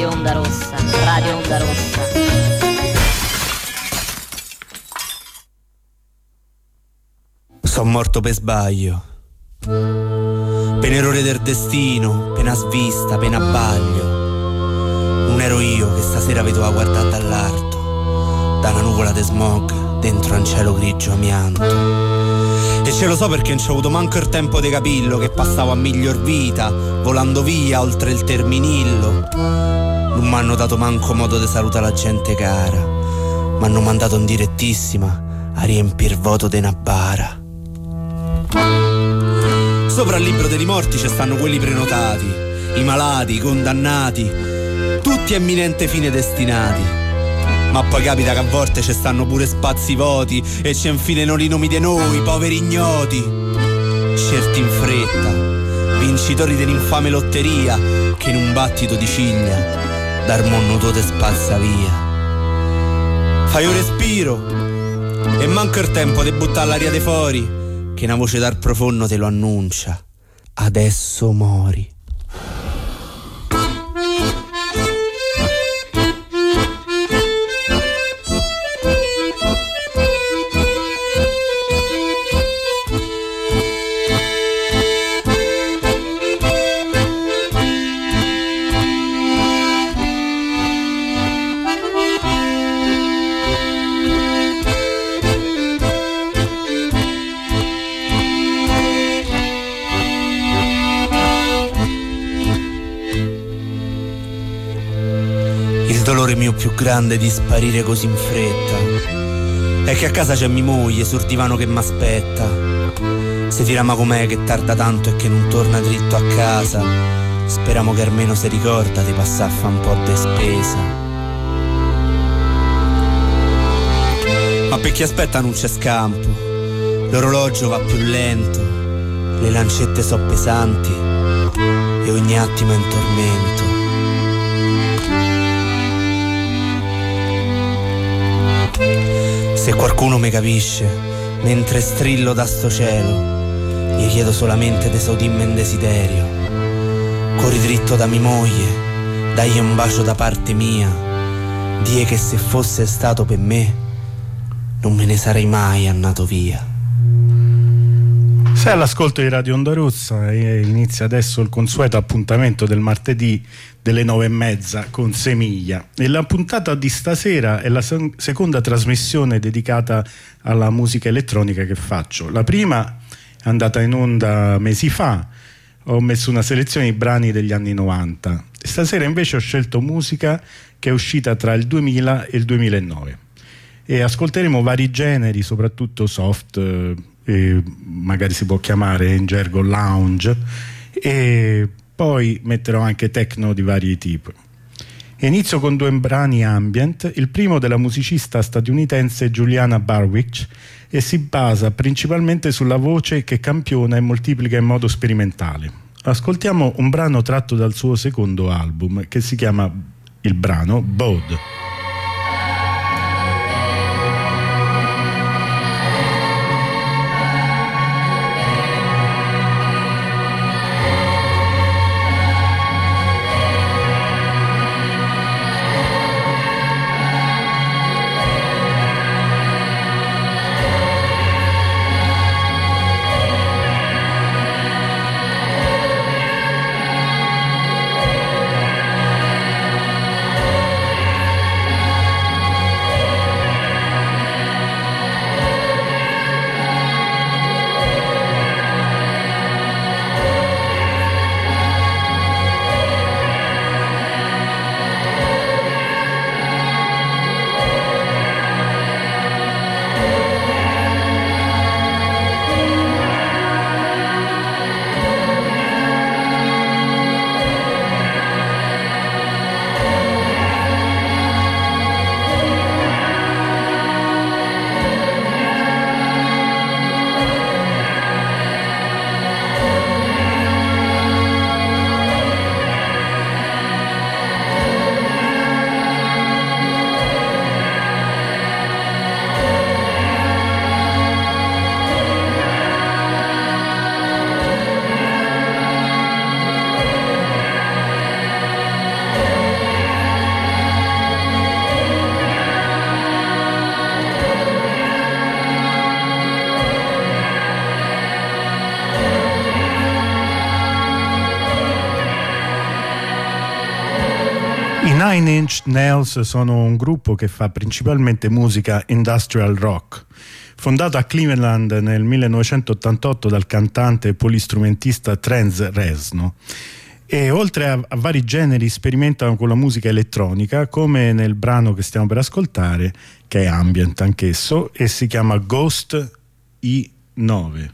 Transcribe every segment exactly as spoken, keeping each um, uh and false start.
Radio Onda Rossa, Radio Onda Rossa. Son morto per sbaglio, per errore del destino, pena svista, pena abbaglio. Non ero io che stasera vedo a guardare dall'alto, da una nuvola de smog dentro un cielo grigio amianto. E ce lo so perché non c'ho avuto manco il tempo di capirlo, che passavo a miglior vita, volando via oltre il terminillo. Non m'hanno dato manco modo di salutare la gente cara, m'hanno mandato in direttissima a riempir voto de una bara. Sopra il libro dei morti ci stanno quelli prenotati, i malati, i condannati, tutti a imminente fine destinati. Ma poi capita che a volte ci stanno pure spazi voti e ci infilano i nomi di noi, poveri ignoti, scelti in fretta, vincitori dell'infame lotteria che in un battito di ciglia dal mondo te spazza via. Fai un respiro e manca il tempo di buttare l'aria de fuori, che una voce dal profondo te lo annuncia: adesso mori. Il dolore mio più grande di sparire così in fretta è che a casa c'è mia moglie sul divano che m'aspetta. Se tirama com'è che tarda tanto e che non torna dritto a casa, speriamo che almeno si ricorda di passare a fa un po' di spesa. Ma per chi aspetta non c'è scampo, l'orologio va più lento, le lancette so pesanti e ogni attimo è in tormento. Se qualcuno mi capisce mentre strillo da sto cielo, gli chiedo solamente d'esaudirmi in desiderio. Corri dritto da mia moglie, dagli un bacio da parte mia, die che se fosse stato per me non me ne sarei mai andato via. Sei all'ascolto di Radio Onda Rossa e inizia adesso il consueto appuntamento del martedì delle nove e mezza con Semiglia. E la puntata di stasera è la seconda trasmissione dedicata alla musica elettronica che faccio. La prima è andata in onda mesi fa, ho messo una selezione di brani degli anni novanta. Stasera invece ho scelto musica che è uscita tra il duemila e il duemilanove e ascolteremo vari generi, soprattutto soft, eh, magari si può chiamare in gergo lounge, e poi metterò anche techno di vari tipi. Inizio con due brani ambient, il primo della musicista statunitense Juliana Barwick, e si basa principalmente sulla voce che campiona e moltiplica in modo sperimentale. Ascoltiamo un brano tratto dal suo secondo album che si chiama il brano Bode. I Nine Inch Nails sono un gruppo che fa principalmente musica industrial rock. Fondato a Cleveland nel millenovecentottantotto dal cantante e polistrumentista Trent Reznor, e oltre a, a vari generi sperimentano con la musica elettronica, come nel brano che stiamo per ascoltare, che è ambient anch'esso, e si chiama Ghost I nove.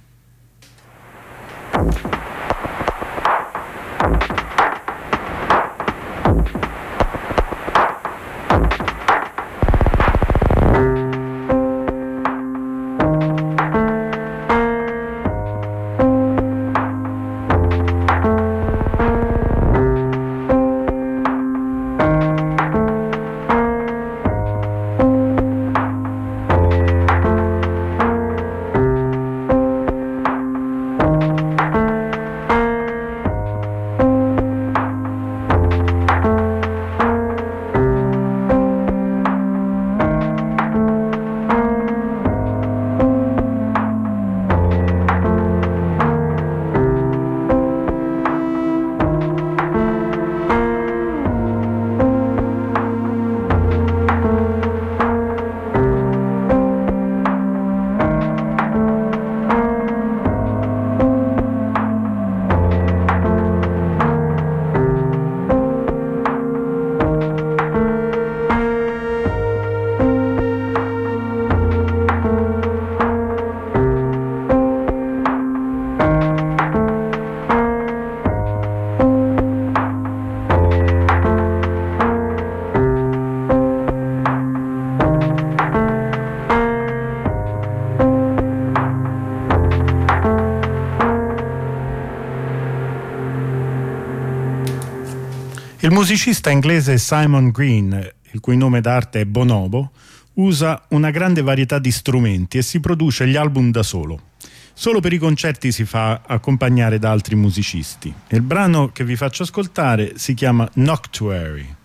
Il musicista inglese Simon Green, il cui nome d'arte è Bonobo, usa una grande varietà di strumenti e si produce gli album da solo. Solo per i concerti si fa accompagnare da altri musicisti. Il brano che vi faccio ascoltare si chiama Noctuary.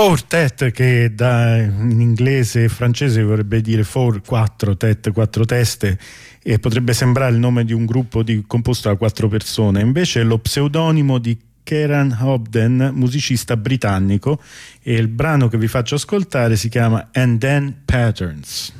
Four Tet, che da, in inglese e francese vorrebbe dire four, quattro, tet, quattro teste, e potrebbe sembrare il nome di un gruppo di, composto da quattro persone, invece è lo pseudonimo di Kieran Hobden, musicista britannico, e il brano che vi faccio ascoltare si chiama And Then Patterns.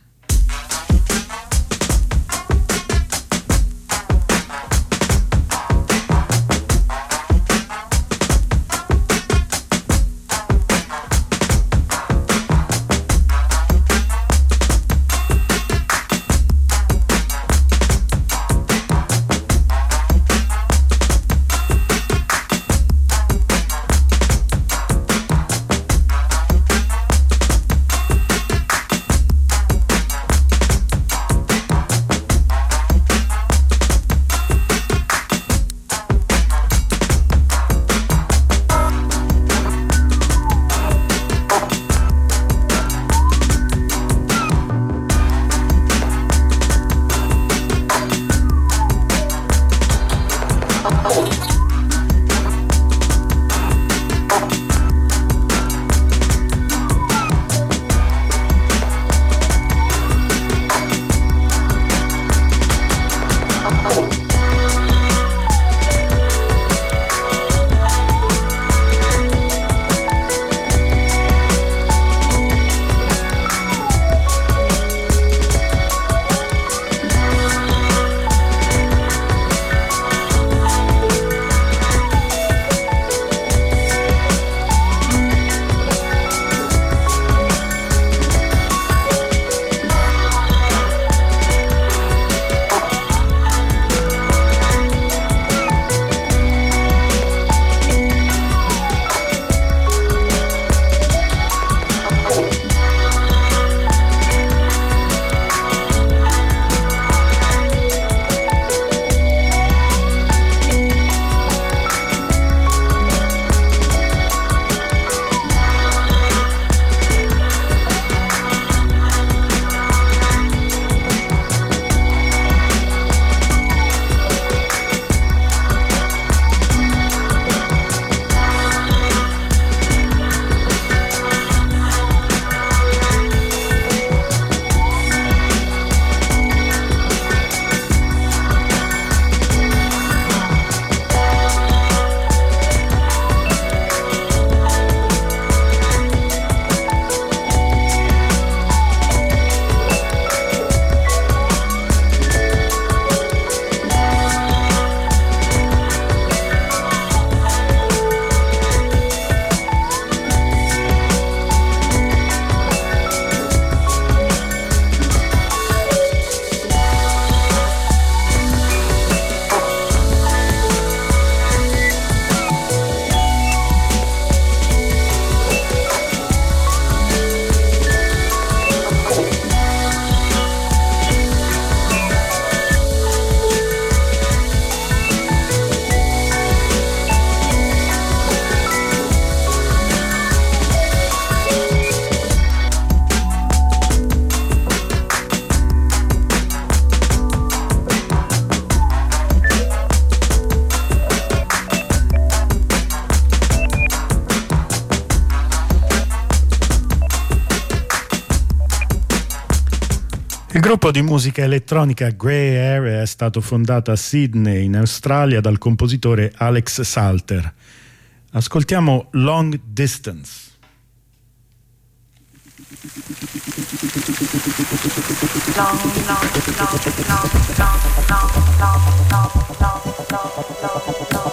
Il gruppo di musica elettronica Grey Area è stato fondato a Sydney, in Australia, dal compositore Alex Salter. Ascoltiamo Long Distance. Long, long, long, long, long, long, long, long, long, long, long, long.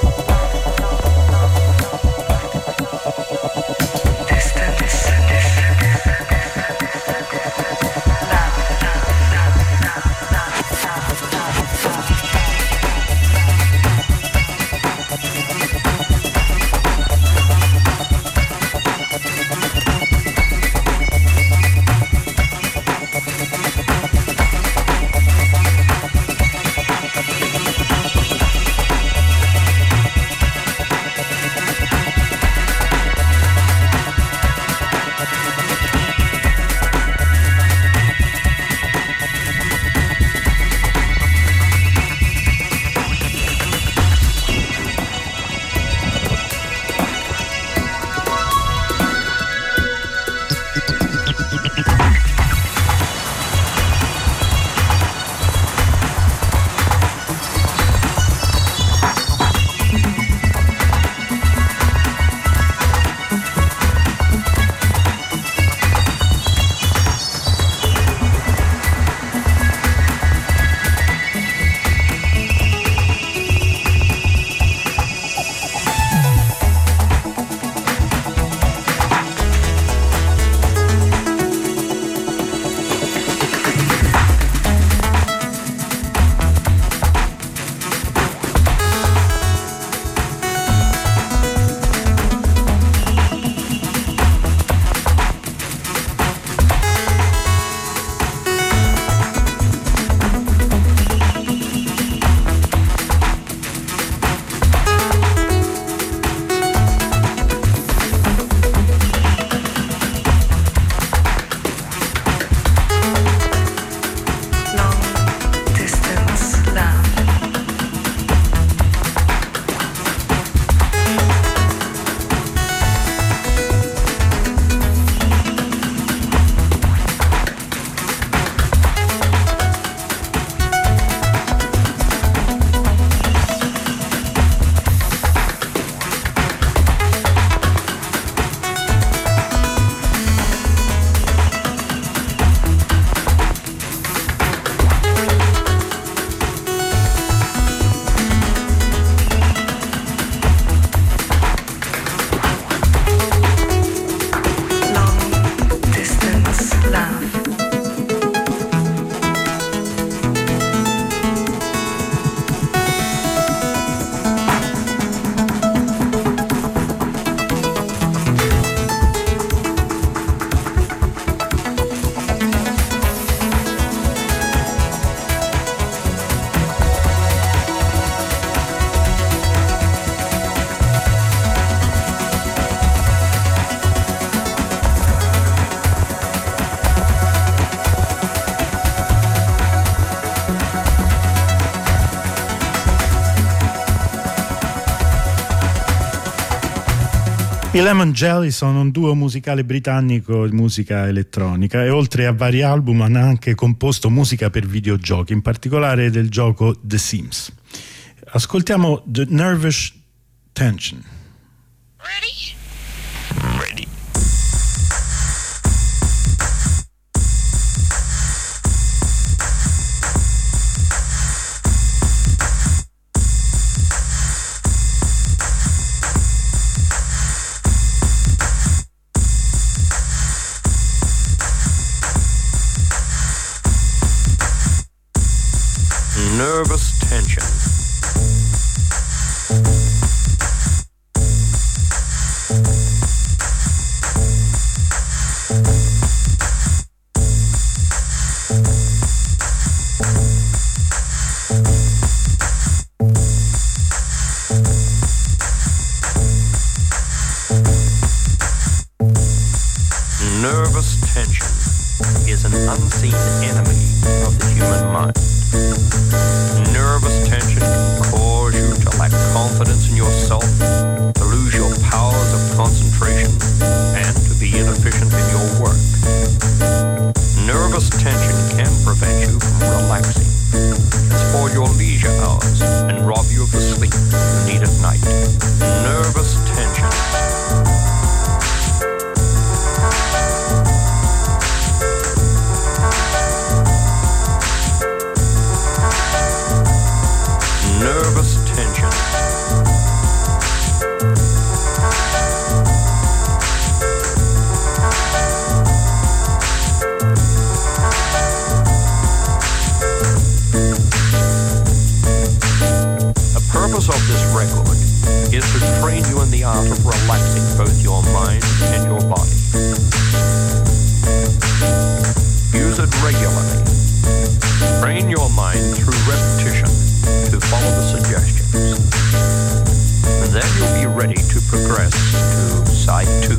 I Lemon Jelly sono un duo musicale britannico di musica elettronica e oltre a vari album hanno anche composto musica per videogiochi, in particolare del gioco The Sims. Ascoltiamo The Nervous Tension. Ready? Ready. Nervous tension. Nervous tension is an unseen enemy of the human mind. Nervous tension can cause you to lack confidence in yourself, to lose your powers of concentration, and to be inefficient in your work. Nervous tension can prevent you from relaxing, can spoil your leisure hours, and rob you of the sleep you need at night. Nervous tension. Nervous tension. The purpose of this record is to train you in the art of relaxing both your mind and your body. Use it regularly. Train your mind through repetition to follow the suggestions. And then you'll be ready to progress to side two.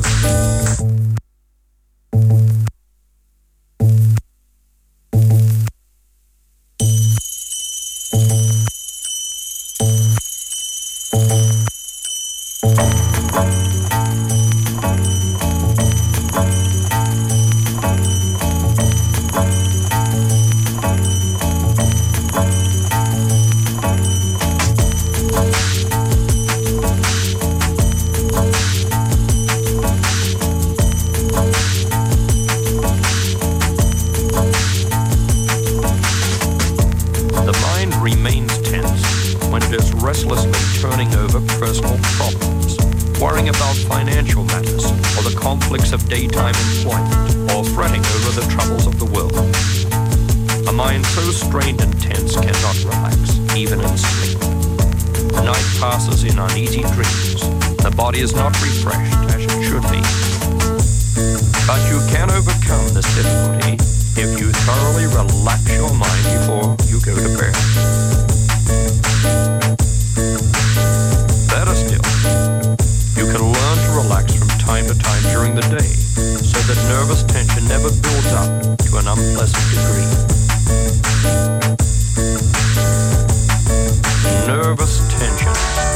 Is not refreshed as it should be. But you can overcome this difficulty if you thoroughly relax your mind before you go to bed. Better still, you can learn to relax from time to time during the day so that nervous tension never builds up to an unpleasant degree. Nervous tension.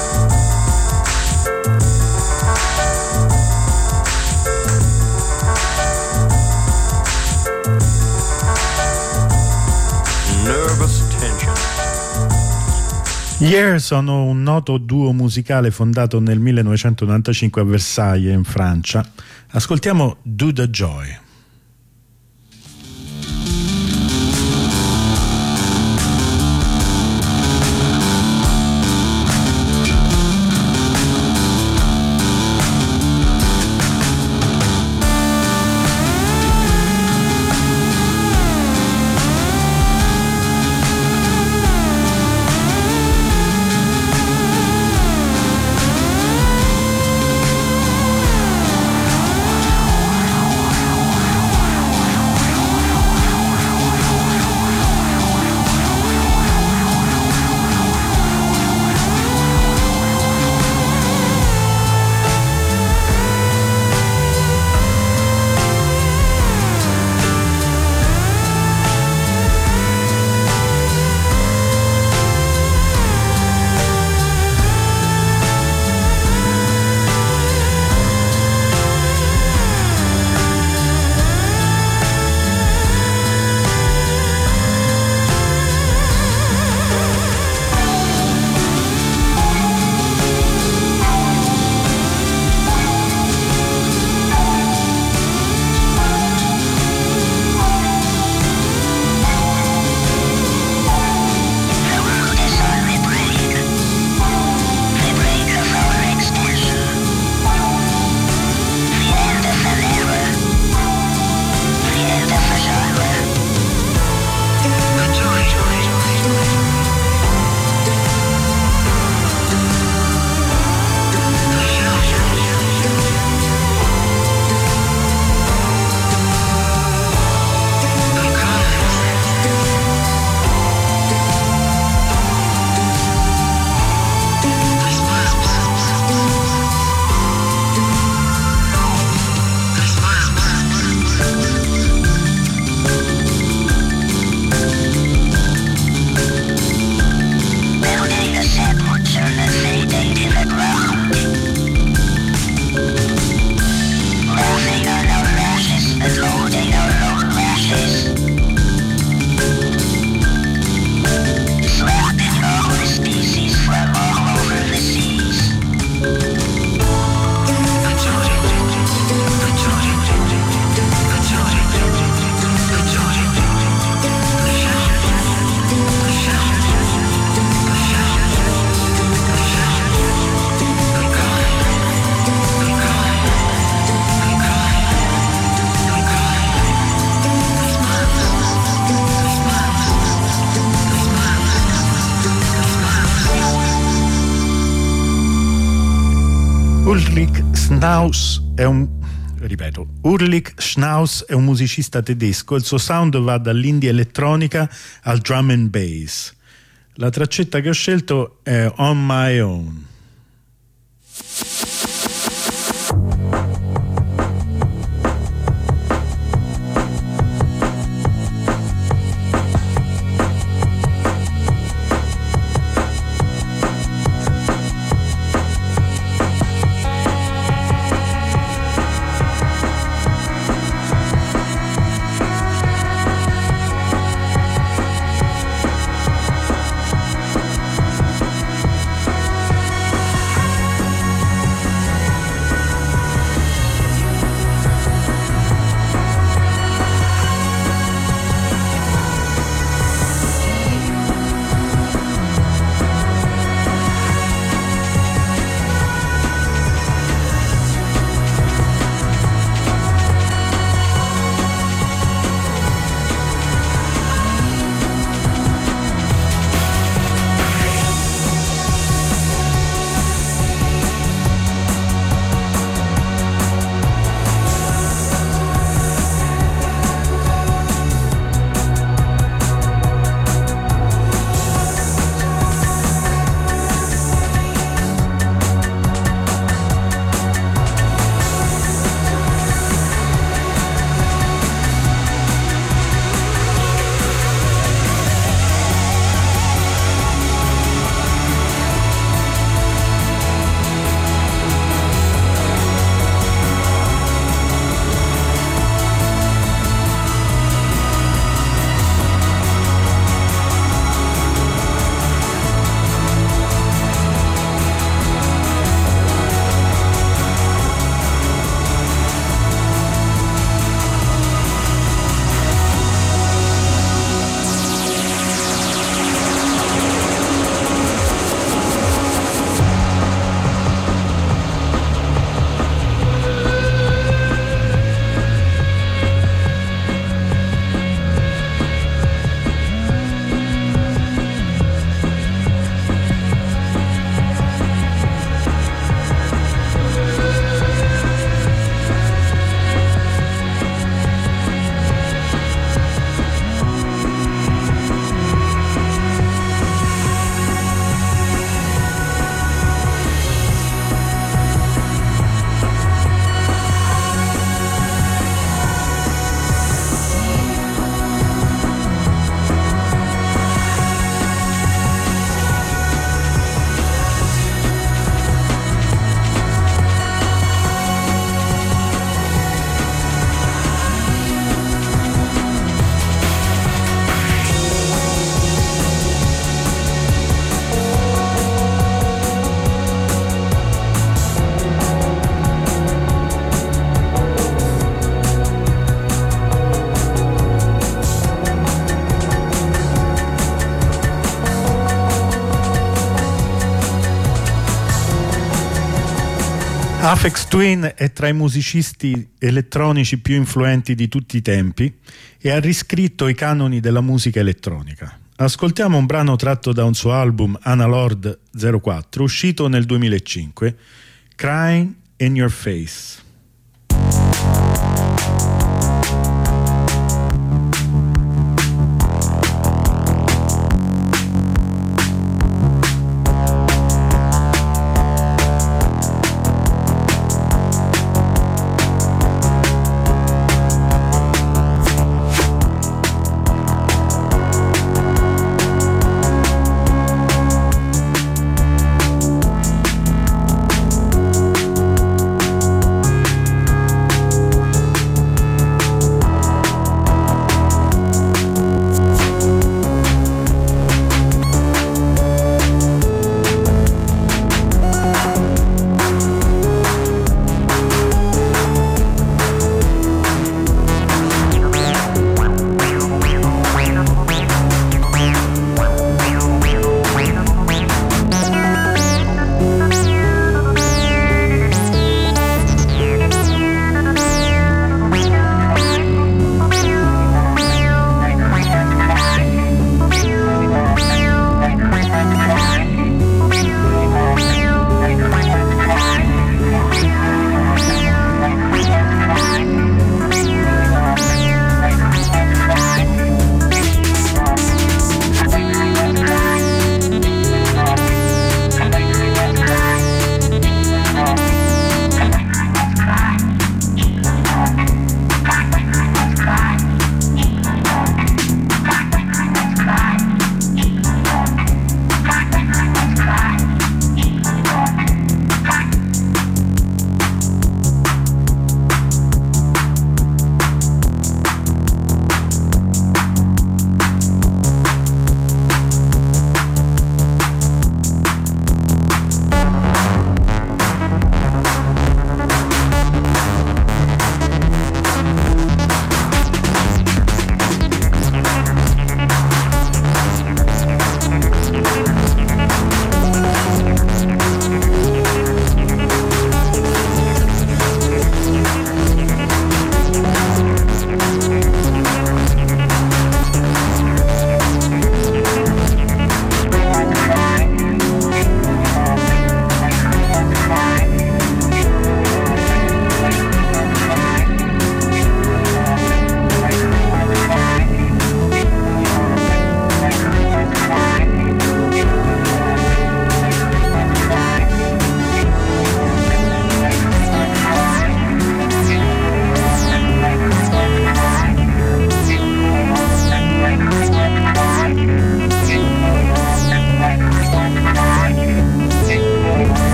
Gli Air sono un noto duo musicale fondato nel millenovecentonovantacinque a Versailles, in Francia. Ascoltiamo Do the Joy. Wow. Schnaus è un ripeto, Ulrich Schnaus è un musicista tedesco, il suo sound va dall'indie elettronica al drum and bass. La traccetta che ho scelto è On My Own. Aphex Twin è tra i musicisti elettronici più influenti di tutti i tempi e ha riscritto i canoni della musica elettronica. Ascoltiamo un brano tratto da un suo album Analord zero quattro, uscito nel duemilacinque, Crying in Your Face.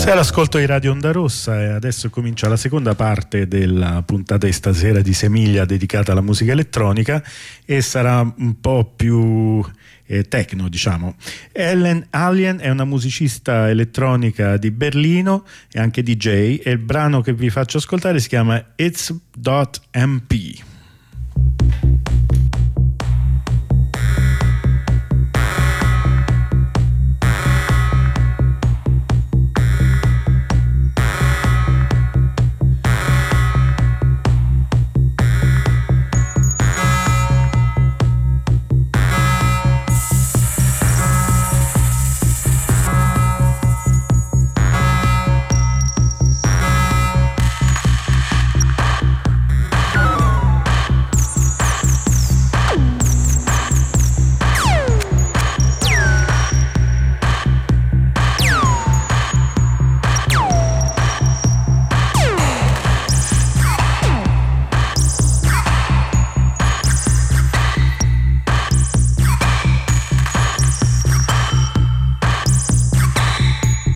Sei all'ascolto di Radio Onda Rossa e adesso comincia la seconda parte della puntata di stasera di Semiglia dedicata alla musica elettronica e sarà un po' più eh, techno, diciamo. Ellen Allien è una musicista elettronica di Berlino e anche D J e il brano che vi faccio ascoltare si chiama It's dot M P.